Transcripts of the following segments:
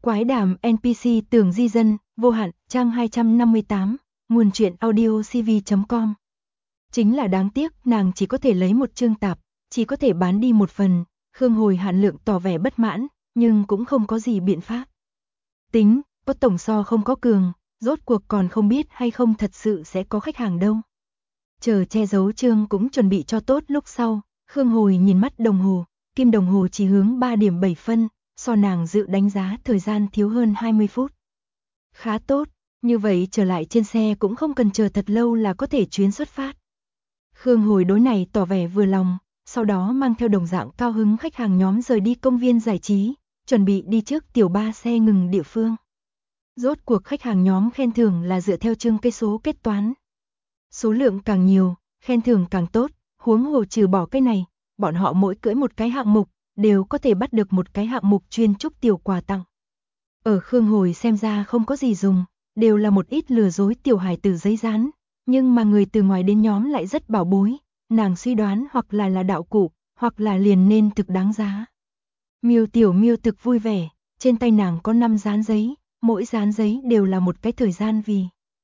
Quái đàm NPC tưởng di dân, vô hạn, trang 258, nguồn truyện audio cv.com. Chính là đáng tiếc, nàng chỉ có thể lấy một chương tạp, chỉ có thể bán đi một phần. Khương Hồi Hàn Lượng tỏ vẻ bất mãn, nhưng cũng không có gì biện pháp. Tính, có tổng so không có cường, rốt cuộc còn không biết hay không thật sự sẽ có khách hàng đâu. Chờ che giấu chương cũng chuẩn bị cho tốt lúc sau, Khương Hồi nhìn mắt đồng hồ, kim đồng hồ chỉ hướng 3 điểm 7 phân, so nàng dự đánh giá thời gian thiếu hơn 20 phút. Khá tốt, như vậy trở lại trên xe cũng không cần chờ thật lâu là có thể chuyến xuất phát. Khương Hồi đối này tỏ vẻ vừa lòng, sau đó mang theo đồng dạng cao hứng khách hàng nhóm rời đi công viên giải trí, chuẩn bị đi trước tiểu ba xe ngừng địa phương. Rốt cuộc khách hàng nhóm khen thưởng là dựa theo chương cây số kết toán. Số lượng càng nhiều, khen thưởng càng tốt, huống hồ trừ bỏ cái này, bọn họ mỗi cưỡi một cái hạng mục, đều có thể bắt được một cái hạng mục chuyên chúc tiểu quà tặng. Ở Khương Hồi xem ra không có gì dùng, đều là một ít lừa dối tiểu hài tử giấy dán, nhưng mà người từ ngoài đến nhóm lại rất bảo bối, nàng suy đoán hoặc là đạo cụ, hoặc là liền nên thực đáng giá. Miêu tiểu miêu thực vui vẻ, trên tay nàng có 5 dán giấy, mỗi dán giấy đều là một cái thời gian vì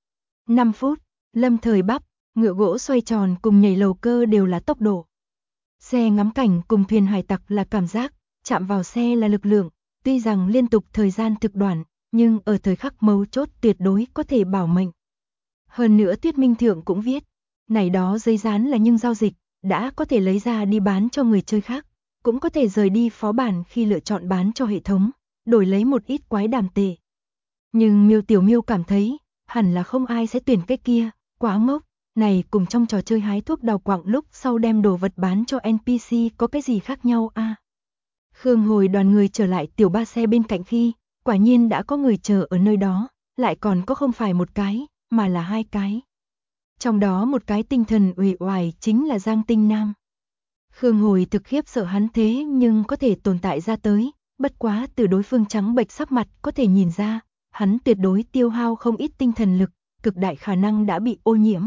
5 phút, lâm thời bắp, ngựa gỗ xoay tròn cùng nhảy lầu cơ đều là tốc độ. Xe ngắm cảnh cùng thuyền hải tặc là cảm giác, chạm vào xe là lực lượng, tuy rằng liên tục thời gian thực đoạn, nhưng ở thời khắc mấu chốt tuyệt đối có thể bảo mệnh. Hơn nữa Tuyết Minh Thượng cũng viết, này đó giấy dán là nhưng giao dịch, đã có thể lấy ra đi bán cho người chơi khác, cũng có thể rời đi phó bản khi lựa chọn bán cho hệ thống, đổi lấy một ít quái đàm tệ. Nhưng Miêu Tiểu Miêu cảm thấy, hẳn là không ai sẽ tuyển cái kia, quá ngốc, này cùng trong trò chơi hái thuốc đào quặng lúc sau đem đồ vật bán cho NPC có cái gì khác nhau a? Khương Hồi đoàn người trở lại tiểu ba xe bên cạnh khi, quả nhiên đã có người chờ ở nơi đó, lại còn có không phải một cái, mà là 2 cái. Trong đó một cái tinh thần uể oải chính là Giang Tinh Nam. Khương Hồi thực khiếp sợ hắn thế nhưng có thể tồn tại ra tới, bất quá từ đối phương trắng bệch sắc mặt có thể nhìn ra, hắn tuyệt đối tiêu hao không ít tinh thần lực, cực đại khả năng đã bị ô nhiễm.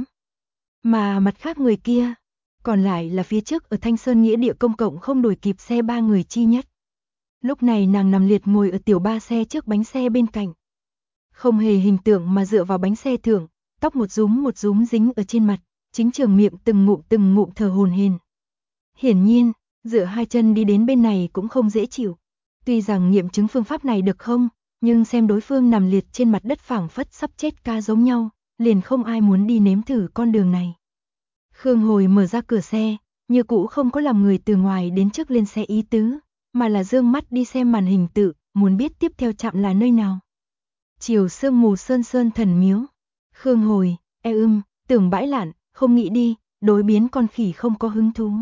Mà mặt khác người kia, còn lại là phía trước ở Thanh Sơn nghĩa địa công cộng không đuổi kịp xe 3 người chi nhất. Lúc này nàng nằm liệt ngồi ở tiểu ba xe trước bánh xe bên cạnh. Không hề hình tượng mà dựa vào bánh xe thượng, tóc một rúm dính ở trên mặt, chính trường miệng từng ngụm thở hổn hển. Hiển nhiên, dựa 2 chân đi đến bên này cũng không dễ chịu. Tuy rằng nghiệm chứng phương pháp này được không, nhưng xem đối phương nằm liệt trên mặt đất phảng phất sắp chết ca giống nhau, liền không ai muốn đi nếm thử con đường này. Khương Hồi mở ra cửa xe, như cũ không có làm người từ ngoài đến trước lên xe ý tứ, mà là dương mắt đi xem màn hình tự, muốn biết tiếp theo chạm là nơi nào. Chiều sương mù sơn thần miếu. Khương Hồi, tưởng bãi lạn, không nghĩ đi, đối biến con khỉ không có hứng thú.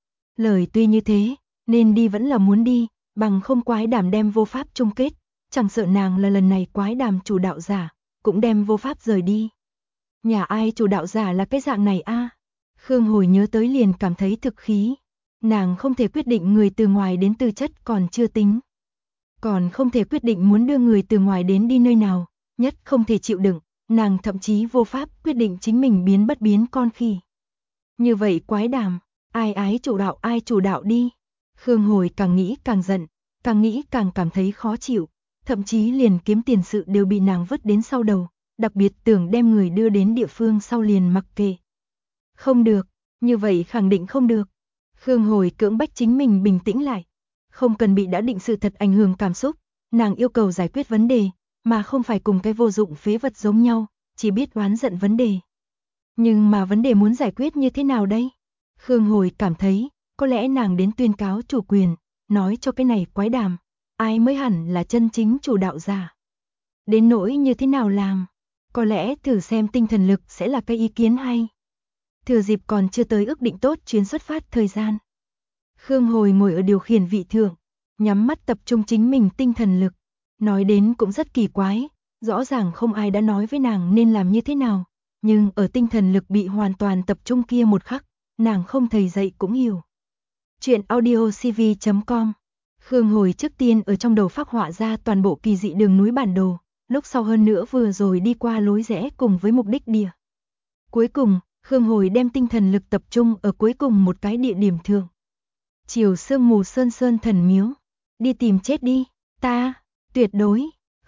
Lời tuy như thế, nên đi vẫn là muốn đi, bằng không quái đàm đem vô pháp chung kết, chẳng sợ nàng là lần này quái đàm chủ đạo giả, cũng đem vô pháp rời đi. Nhà ai chủ đạo giả là cái dạng này a? Khương Hồi nhớ tới liền cảm thấy thực khí. Nàng không thể quyết định người từ ngoài đến tư chất còn chưa tính. Còn không thể quyết định muốn đưa người từ ngoài đến đi nơi nào, nhất không thể chịu đựng, nàng thậm chí vô pháp quyết định chính mình biến bất biến con khỉ. Như vậy quái đàm, ai chủ đạo đi. Khương Hồi càng nghĩ càng giận, càng nghĩ càng cảm thấy khó chịu, thậm chí liền kiếm tiền sự đều bị nàng vứt đến sau đầu, đặc biệt tưởng đem người đưa đến địa phương sau liền mặc kệ. Không được, như vậy khẳng định không được. Khương Hồi cưỡng bách chính mình bình tĩnh lại. Không cần bị đã định sự thật ảnh hưởng cảm xúc, nàng yêu cầu giải quyết vấn đề, mà không phải cùng cái vô dụng phế vật giống nhau, chỉ biết oán giận vấn đề. Nhưng mà vấn đề muốn giải quyết như thế nào đây? Khương Hồi cảm thấy, có lẽ nàng đến tuyên cáo chủ quyền, nói cho cái này quái đàm, ai mới hẳn là chân chính chủ đạo giả. Đến nỗi như thế nào làm, có lẽ thử xem tinh thần lực sẽ là cái ý kiến hay. Thừa dịp còn chưa tới ước định tốt chuyến xuất phát thời gian. Khương Hồi ngồi ở điều khiển vị thượng, nhắm mắt tập trung chính mình tinh thần lực. Nói đến cũng rất kỳ quái, rõ ràng không ai đã nói với nàng nên làm như thế nào, nhưng ở tinh thần lực bị hoàn toàn tập trung kia một khắc, nàng không thầy dạy cũng hiểu. Chuyện audio cv.com. Khương Hồi trước tiên ở trong đầu phác họa ra toàn bộ kỳ dị đường núi bản đồ, lúc sau hơn nữa vừa rồi đi qua lối rẽ cùng với mục đích địa. Cuối cùng, Khương Hồi đem tinh thần lực tập trung ở cuối cùng một cái địa điểm thượng. Chiều sương mù sơn thần miếu. Đi tìm chết đi, ta, tuyệt đối,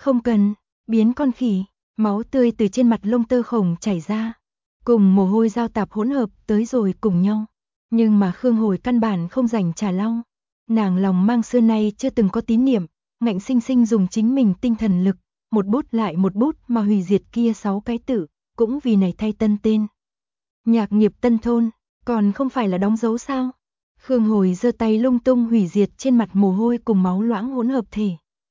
Không cần, biến con khỉ, máu tươi từ trên mặt lông tơ khổng chảy ra, cùng mồ hôi giao tạp hỗn hợp tới rồi cùng nhau. Nhưng mà Khương Hồi căn bản không rảnh trả lau. Nàng lòng mang xưa nay chưa từng có tín niệm, ngạnh sinh sinh dùng chính mình tinh thần lực, một bút lại một bút mà hủy diệt kia 6 cái tự, cũng vì này thay tân tên. Nhạc nghiệp tân thôn, còn không phải là đóng dấu sao? Khương Hồi giơ tay lung tung hủy diệt trên mặt mồ hôi cùng máu loãng hỗn hợp thể.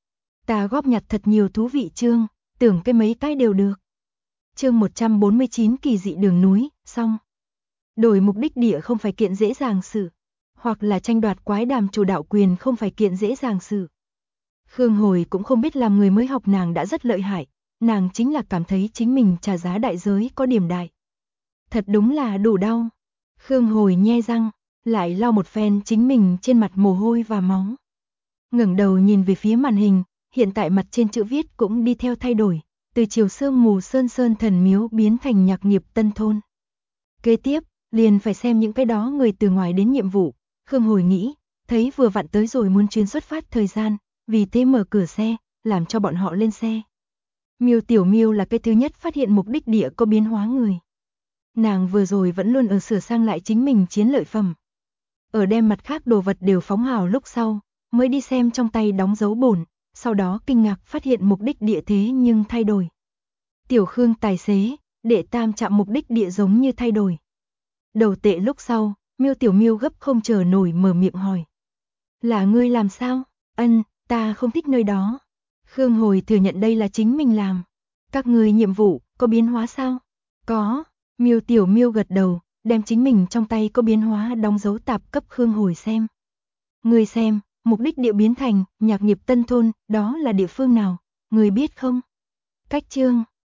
Ta góp nhặt thật nhiều thú vị chương, tưởng cái mấy cái đều được. Chương 149 kỳ dị đường núi, xong. Đổi mục đích địa không phải kiện dễ dàng sự, hoặc là tranh đoạt quái đàm chủ đạo quyền không phải kiện dễ dàng sự. Khương Hồi cũng không biết làm người mới học nàng đã rất lợi hại, nàng chính là cảm thấy chính mình trả giá đại giới có điểm đại. Thật đúng là đủ đau. Khương Hồi nhe răng, lại lau một phen chính mình trên mặt mồ hôi và máu. Ngẩng đầu nhìn về phía màn hình, hiện tại mặt trên chữ viết cũng đi theo thay đổi, từ chiều sương mù sơn sơn thần miếu biến thành nhạc nghiệp tân thôn. Kế tiếp, liền phải xem những cái đó người từ ngoài đến nhiệm vụ. Khương Hồi nghĩ, thấy vừa vặn tới rồi muốn chuyến xuất phát thời gian, vì thế mở cửa xe, làm cho bọn họ lên xe. Miêu Tiểu Miêu là cái thứ nhất phát hiện mục đích địa có biến hóa người. Nàng vừa rồi vẫn luôn ở sửa sang lại chính mình chiến lợi phẩm. Ở đem mặt khác đồ vật đều phóng hào lúc sau, mới đi xem trong tay đóng dấu bổn, sau đó kinh ngạc phát hiện mục đích địa thế nhưng thay đổi. Tiểu Khương tài xế, đệ tam chạm mục đích địa giống như thay đổi. Đầu tệ lúc sau, Miêu Tiểu Miêu gấp không chờ nổi mở miệng hỏi. Là ngươi làm sao? Ân, ta không thích nơi đó. Khương Hồi thừa nhận đây là chính mình làm. Các ngươi nhiệm vụ, có biến hóa sao? Có, Miêu Tiểu Miêu gật đầu, đem chính mình trong tay có biến hóa đóng dấu tạp cấp Khương Hồi xem. Ngươi xem, mục đích địa biến thành, nhạc nghiệp tân thôn, đó là địa phương nào? Ngươi biết không? Cách chương.